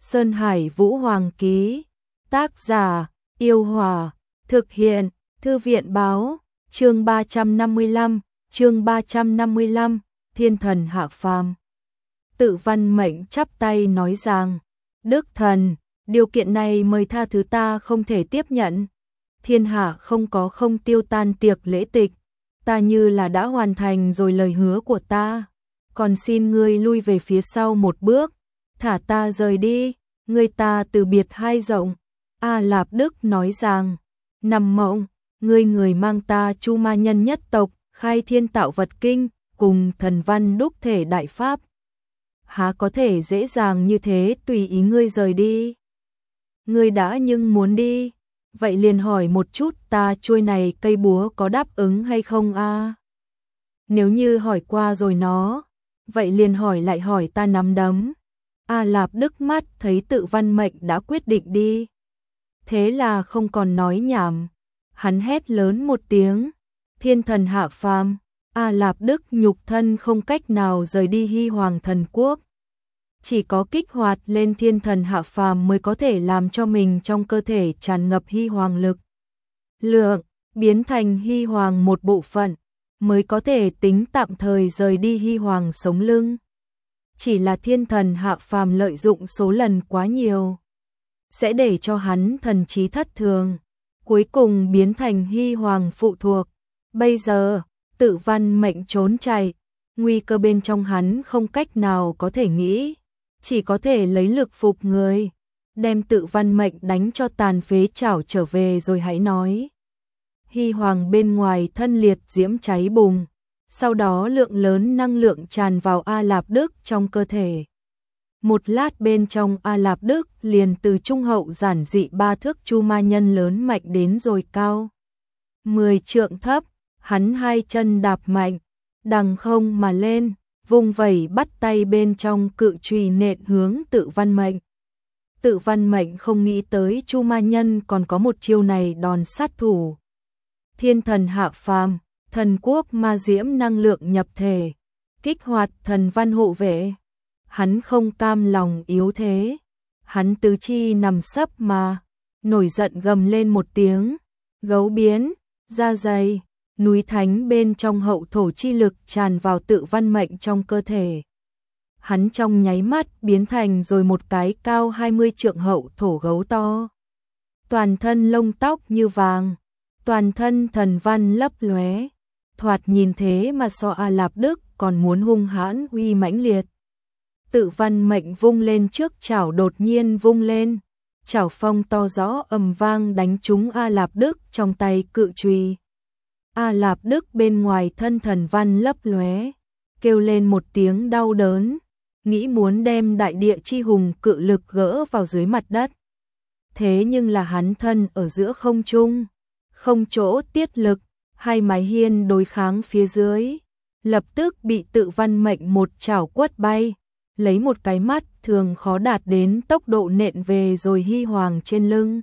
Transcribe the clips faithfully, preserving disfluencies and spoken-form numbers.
Sơn Hải Vũ Hoàng ký. Tác giả: Yêu Hòa. Thực hiện: Thư viện báo. Chương ba trăm năm mươi lăm, chương ba trăm năm mươi lăm, Thiên Thần hạ phàm. Tự Văn Mệnh chắp tay nói rằng: Đức thần, điều kiện này mời tha thứ ta không thể tiếp nhận. Thiên hạ không có không tiêu tan tiệc lễ tịch, ta như là đã hoàn thành rồi lời hứa của ta, còn xin ngươi lui về phía sau một bước, thả ta rời đi, ngươi ta từ biệt hai rộng. A Lạp Đức nói rằng: Nằm mộng, ngươi người mang ta Chu Ma Nhân nhất tộc, khai thiên tạo vật kinh, cùng thần văn đúc thể đại pháp. Há có thể dễ dàng như thế tùy ý ngươi rời đi? Ngươi đã nhưng muốn đi, vậy liền hỏi một chút ta chuôi này cây búa có đáp ứng hay không a? À? Nếu như hỏi qua rồi nó, vậy liền hỏi lại hỏi ta nắm đấm. A Lạp Đức mắt thấy Tự Văn Mệnh đã quyết định đi, thế là không còn nói nhảm, hắn hét lớn một tiếng: Thiên thần hạ phàm! A Lạp Đức nhục thân không cách nào rời đi Hy Hoàng thần quốc, chỉ có kích hoạt lên thiên thần hạ phàm mới có thể làm cho mình trong cơ thể tràn ngập Hy Hoàng lực lượng, biến thành Hy Hoàng một bộ phận, mới có thể tính tạm thời rời đi Hy Hoàng sống lưng. Chỉ là thiên thần hạ phàm lợi dụng số lần quá nhiều, sẽ để cho hắn thần trí thất thường, cuối cùng biến thành Hy Hoàng phụ thuộc. Bây giờ, Tự Văn Mệnh trốn chạy, nguy cơ bên trong hắn không cách nào có thể nghĩ, chỉ có thể lấy lực phục người, đem Tự Văn Mệnh đánh cho tàn phế chảo trở về rồi hãy nói. Hy Hoàng bên ngoài thân liệt diễm cháy bùng, sau đó lượng lớn năng lượng tràn vào A Lạp Đức trong cơ thể. Một lát bên trong A Lạp Đức liền từ trung hậu giản dị ba thước Chu Ma Nhân lớn mạnh đến rồi cao mười trượng thấp, hắn hai chân đạp mạnh, đằng không mà lên, vung vẩy bắt tay bên trong cự chùy nện hướng Tự Văn Mệnh. Tự Văn Mệnh không nghĩ tới Chu Ma Nhân còn có một chiêu này đòn sát thủ. Thiên thần hạ phàm, thần quốc ma diễm năng lượng nhập thể, kích hoạt thần văn hộ vệ. Hắn không cam lòng yếu thế, hắn tứ chi nằm sấp mà, nổi giận gầm lên một tiếng, gấu biến, da dày, núi thánh bên trong hậu thổ chi lực tràn vào Tự Văn Mệnh trong cơ thể. Hắn trong nháy mắt biến thành rồi một cái cao hai mươi trượng hậu thổ gấu to. Toàn thân lông tóc như vàng, toàn thân thần văn lấp lóe, thoạt nhìn thế mà so A Lạp Đức còn muốn hung hãn uy mãnh liệt. Tự Văn Mệnh vung lên trước chảo đột nhiên vung lên, chảo phong to rõ ầm vang đánh trúng A Lạp Đức trong tay cự chùy. A Lạp Đức bên ngoài thân thần văn lấp lóe, kêu lên một tiếng đau đớn, nghĩ muốn đem đại địa chi hùng cự lực gỡ vào dưới mặt đất. Thế nhưng là hắn thân ở giữa không trung, không chỗ tiết lực, hai mái hiên đối kháng phía dưới, lập tức bị Tự Văn Mệnh một chảo quất bay, lấy một cái mắt thường khó đạt đến tốc độ nện về rồi Hy Hoàng trên lưng.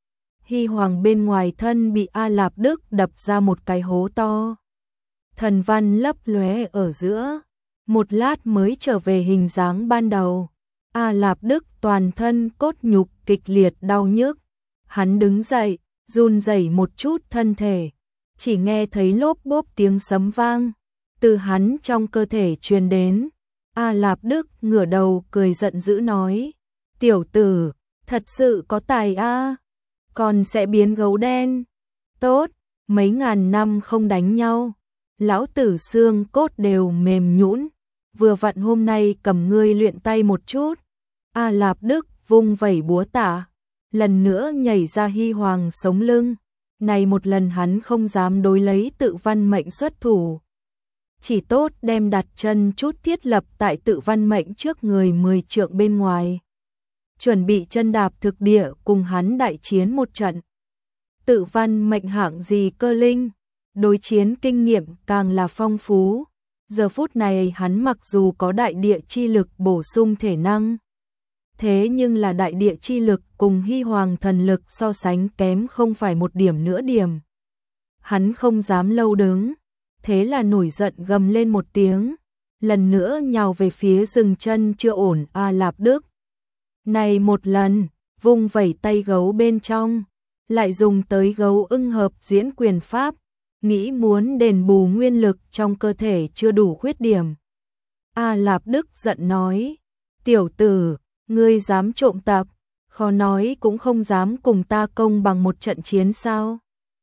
Hy Hoàng bên ngoài thân bị A Lạp Đức đập ra một cái hố to. Thần văn lấp lóe ở giữa, một lát mới trở về hình dáng ban đầu. A Lạp Đức toàn thân cốt nhục kịch liệt đau nhức. Hắn đứng dậy, run rẩy một chút thân thể, chỉ nghe thấy lốp bốp tiếng sấm vang từ hắn trong cơ thể truyền đến. A Lạp Đức ngửa đầu cười giận dữ nói: Tiểu tử, thật sự có tài a, còn sẽ biến gấu đen. Tốt, mấy ngàn năm không đánh nhau, lão tử xương cốt đều mềm nhũn, vừa vặn hôm nay cầm ngươi luyện tay một chút. A Lạp Đức vung vẩy búa tạ, lần nữa nhảy ra Hy Hoàng sống lưng. Này một lần hắn không dám đối lấy Tự Văn Mệnh xuất thủ, chỉ tốt đem đặt chân chút thiết lập tại Tự Văn Mệnh trước người mười trượng bên ngoài, chuẩn bị chân đạp thực địa cùng hắn đại chiến một trận. Tự Văn Mệnh hạng gì cơ linh, đối chiến kinh nghiệm càng là phong phú. Giờ phút này hắn mặc dù có đại địa chi lực bổ sung thể năng, thế nhưng là đại địa chi lực cùng Hy Hoàng thần lực so sánh kém không phải một điểm nữa điểm. Hắn không dám lâu đứng, thế là nổi giận gầm lên một tiếng, lần nữa nhào về phía dừng chân chưa ổn A Lạp Đức. Này một lần, vung vẩy tay gấu bên trong, lại dùng tới gấu ưng hợp diễn quyền pháp, nghĩ muốn đền bù nguyên lực trong cơ thể chưa đủ khuyết điểm. A Lạp Đức giận nói, tiểu tử, ngươi dám trộm tập, khó nói cũng không dám cùng ta công bằng một trận chiến sao.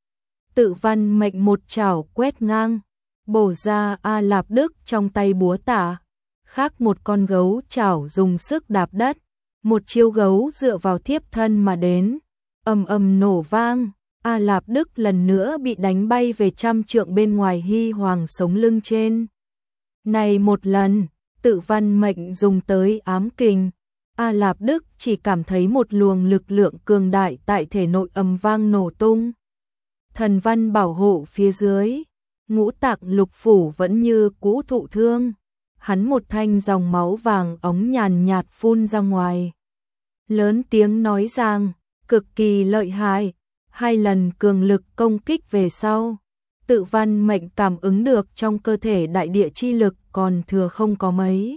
Tự Văn Mệnh một chảo quét ngang, bổ ra A Lạp Đức trong tay búa tạ, khác một con gấu chảo dùng sức đạp đất, một chiêu gấu dựa vào thiếp thân mà đến, ầm ầm nổ vang, A Lạp Đức lần nữa bị đánh bay về trăm trượng bên ngoài Hy Hoàng sống lưng trên. Này một lần, Tự Văn Mệnh dùng tới ám kình, A Lạp Đức chỉ cảm thấy một luồng lực lượng cường đại tại thể nội ầm vang nổ tung. Thần văn bảo hộ phía dưới, ngũ tạng lục phủ vẫn như cũ thụ thương, hắn một thanh dòng máu vàng ống nhàn nhạt phun ra ngoài. Lớn tiếng nói rằng, cực kỳ lợi hại, hai lần cường lực công kích về sau. Tự Văn Mệnh cảm ứng được trong cơ thể đại địa chi lực còn thừa không có mấy.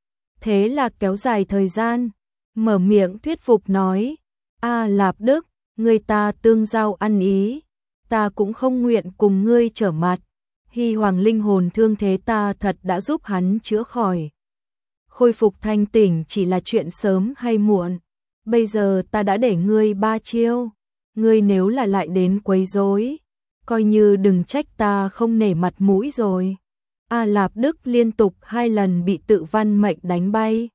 Thế là kéo dài thời gian, mở miệng thuyết phục nói, A Lạp Đức, người ta tương giao ăn ý, ta cũng không nguyện cùng ngươi trở mặt. Hy Hoàng linh hồn thương thế ta thật đã giúp hắn chữa khỏi. Khôi phục thanh tỉnh chỉ là chuyện sớm hay muộn. Bây giờ ta đã để ngươi ba chiêu, ngươi nếu là lại đến quấy rối, coi như đừng trách ta không nể mặt mũi rồi. A Lạp Đức liên tục hai lần bị Tự Văn Mệnh đánh bay,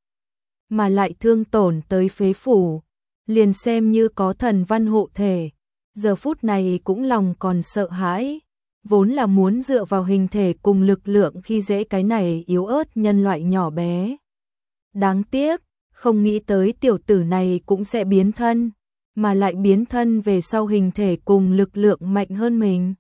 mà lại thương tổn tới phế phủ, liền xem như có thần văn hộ thể, giờ phút này cũng lòng còn sợ hãi, vốn là muốn dựa vào hình thể cùng lực lượng khi dễ cái này yếu ớt nhân loại nhỏ bé. Đáng tiếc, không nghĩ tới tiểu tử này cũng sẽ biến thân, mà lại biến thân về sau hình thể cùng lực lượng mạnh hơn mình.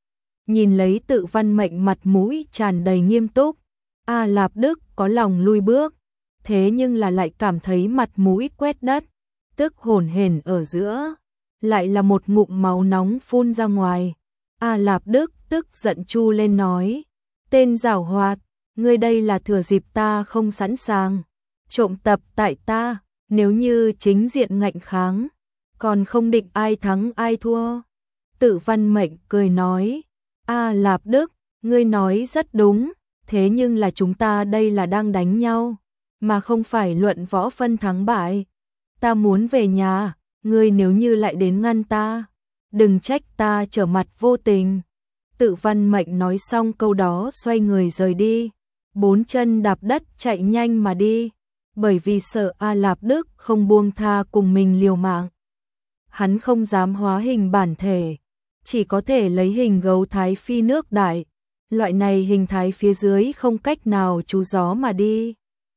Nhìn lấy Tự Văn Mệnh mặt mũi tràn đầy nghiêm túc, A Lạp Đức có lòng lui bước, thế nhưng là lại cảm thấy mặt mũi quét đất, tức hổn hển ở giữa, lại là một ngụm máu nóng phun ra ngoài. A Lạp Đức tức giận chu lên nói, tên giảo hoạt, ngươi đây là thừa dịp ta không sẵn sàng, trộm tập tại ta, nếu như chính diện ngạnh kháng, còn không định ai thắng ai thua. Tự Văn Mệnh cười nói, A Lạp Đức, ngươi nói rất đúng, thế nhưng là chúng ta đây là đang đánh nhau, mà không phải luận võ phân thắng bại. Ta muốn về nhà, ngươi nếu như lại đến ngăn ta, đừng trách ta trở mặt vô tình. Tự Văn Mệnh nói xong câu đó xoay người rời đi, bốn chân đạp đất chạy nhanh mà đi, bởi vì sợ A Lạp Đức không buông tha cùng mình liều mạng. Hắn không dám hóa hình bản thể, chỉ có thể lấy hình gấu thái phi nước đại, loại này hình thái phía dưới không cách nào trú gió mà đi.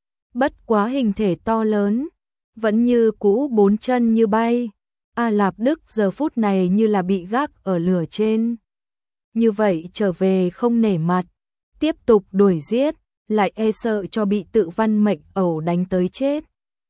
Bất quá hình thể to lớn, vẫn như cũ bốn chân như bay. A Lạp Đức giờ phút này như là bị gác ở lửa trên. Như vậy trở về không nể mặt, tiếp tục đuổi giết, lại e sợ cho bị Tự Văn Mệnh ẩu đánh tới chết.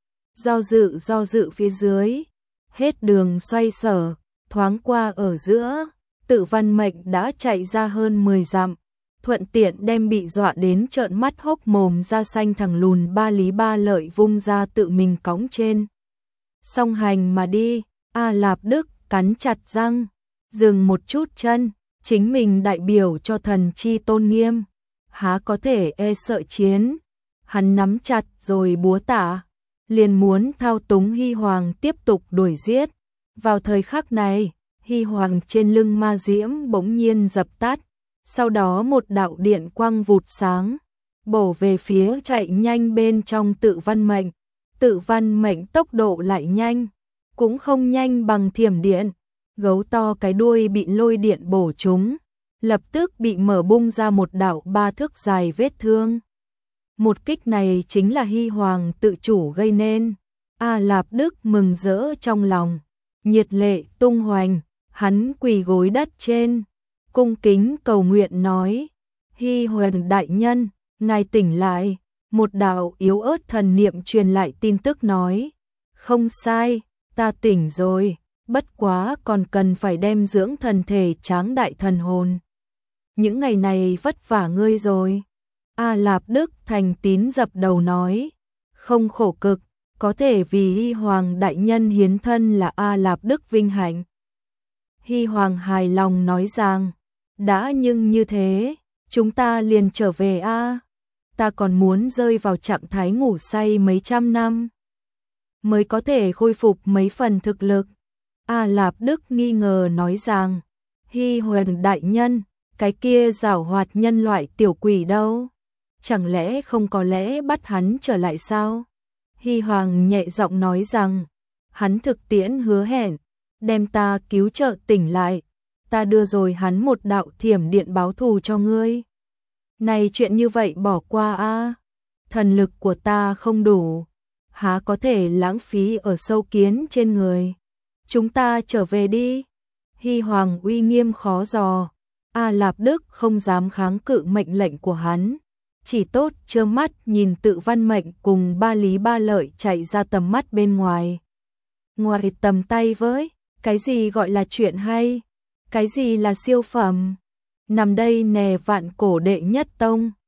Do dự do dự phía dưới, hết đường xoay sở, thoáng qua ở giữa, Tự Văn Mệnh đã chạy ra hơn mười dặm, thuận tiện đem bị dọa đến trợn mắt hốc mồm da xanh thằng lùn ba lý ba lợi vung ra tự mình cõng trên. Song hành mà đi, A Lạp Đức cắn chặt răng, dừng một chút chân, chính mình đại biểu cho thần chi tôn nghiêm, há có thể e sợ chiến. Hắn nắm chặt rồi búa tạ, liền muốn thao túng Hy Hoàng tiếp tục đuổi giết. Vào thời khắc này, Hy Hoàng trên lưng ma diễm bỗng nhiên dập tắt, sau đó một đạo điện quang vụt sáng, bổ về phía chạy nhanh bên trong Tự Văn Mệnh. Tự Văn Mệnh tốc độ lại nhanh, cũng không nhanh bằng thiểm điện, gấu to cái đuôi bị lôi điện bổ trúng, lập tức bị mở bung ra một đạo ba thước dài vết thương. Một kích này chính là Hy Hoàng tự chủ gây nên. A Lạp Đức mừng rỡ trong lòng, nhiệt lệ tung hoành, hắn quỳ gối đất trên, cung kính cầu nguyện nói, Hy Hoàng đại nhân, ngài tỉnh lại. Một đạo yếu ớt thần niệm truyền lại tin tức nói, không sai, ta tỉnh rồi, bất quá còn cần phải đem dưỡng thần thể tráng đại thần hồn. Những ngày này vất vả ngươi rồi. A Lạp Đức thành tín dập đầu nói, không khổ cực, có thể vì Hy Hoàng đại nhân hiến thân là A Lạp Đức vinh hạnh. Hy Hoàng hài lòng nói rằng, đã nhưng như thế, chúng ta liền trở về a. Ta còn muốn rơi vào trạng thái ngủ say mấy trăm năm, mới có thể khôi phục mấy phần thực lực. A Lạp Đức nghi ngờ nói rằng, Hy Hoàng đại nhân, cái kia giảo hoạt nhân loại tiểu quỷ đâu? Chẳng lẽ không có lẽ bắt hắn trở lại sao? Hy Hoàng nhẹ giọng nói rằng, hắn thực tiễn hứa hẹn, đem ta cứu trợ tỉnh lại, ta đưa rồi hắn một đạo thiểm điện báo thù cho ngươi. Này chuyện như vậy bỏ qua a, thần lực của ta không đủ, há có thể lãng phí ở sâu kiến trên người. Chúng ta trở về đi. Hy Hoàng uy nghiêm khó dò, A Lạp Đức không dám kháng cự mệnh lệnh của hắn, chỉ tốt trơ mắt nhìn Tự Văn Mệnh cùng Ba Lý Ba Lợi chạy ra tầm mắt bên ngoài. Ngoài tầm tay với, cái gì gọi là chuyện hay, cái gì là siêu phẩm, nằm đây nè vạn cổ đệ nhất tông.